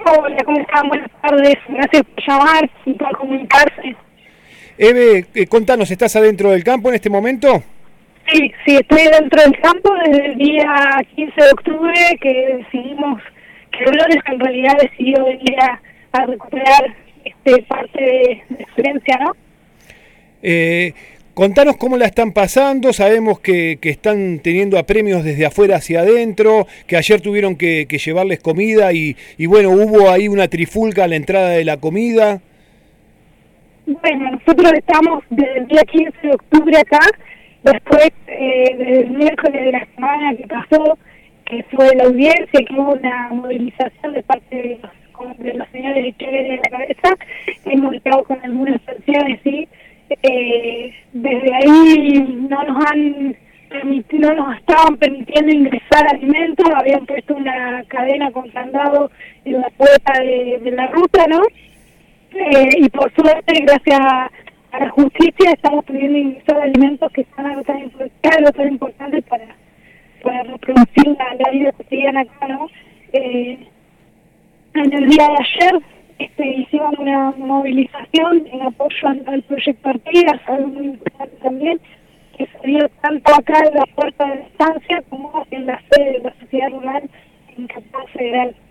Hola, ¿cómo están? Buenas tardes. Gracias por llamar y por comunicarse. Eve, contanos, ¿estás adentro del campo en este momento? Sí, sí, estoy dentro del campo desde el día 15 de octubre que decidimos, que Dolores en realidad decidió venir a recuperar parte de su herencia, ¿no? Eh, Contanos cómo la están pasando, sabemos que están teniendo apremios desde afuera hacia adentro, que ayer tuvieron que llevarles comida y bueno, hubo ahí una trifulca a la entrada de la comida. Bueno, nosotros estamos desde el día 15 de octubre acá, después desde el miércoles de la semana que pasó, que fue la audiencia, que hubo una movilización de parte de los señores de Echeverría de la Cabeza, hemos estado con algunas sanciones, ¿sí? Desde ahí no nos estaban permitiendo ingresar alimentos, habían puesto una cadena con candado en la puerta de la ruta, ¿no? Y por suerte, gracias a la justicia, estamos pudiendo ingresar alimentos que son algo tan importante para reproducir la vida cotidiana acá, ¿no? En el día de ayer hicimos una movilización en apoyo al proyecto Artigas, algo muy importante también, que se dio tanto acá en la puerta de la estancia como en la sede de la sociedad rural en Capital Federal.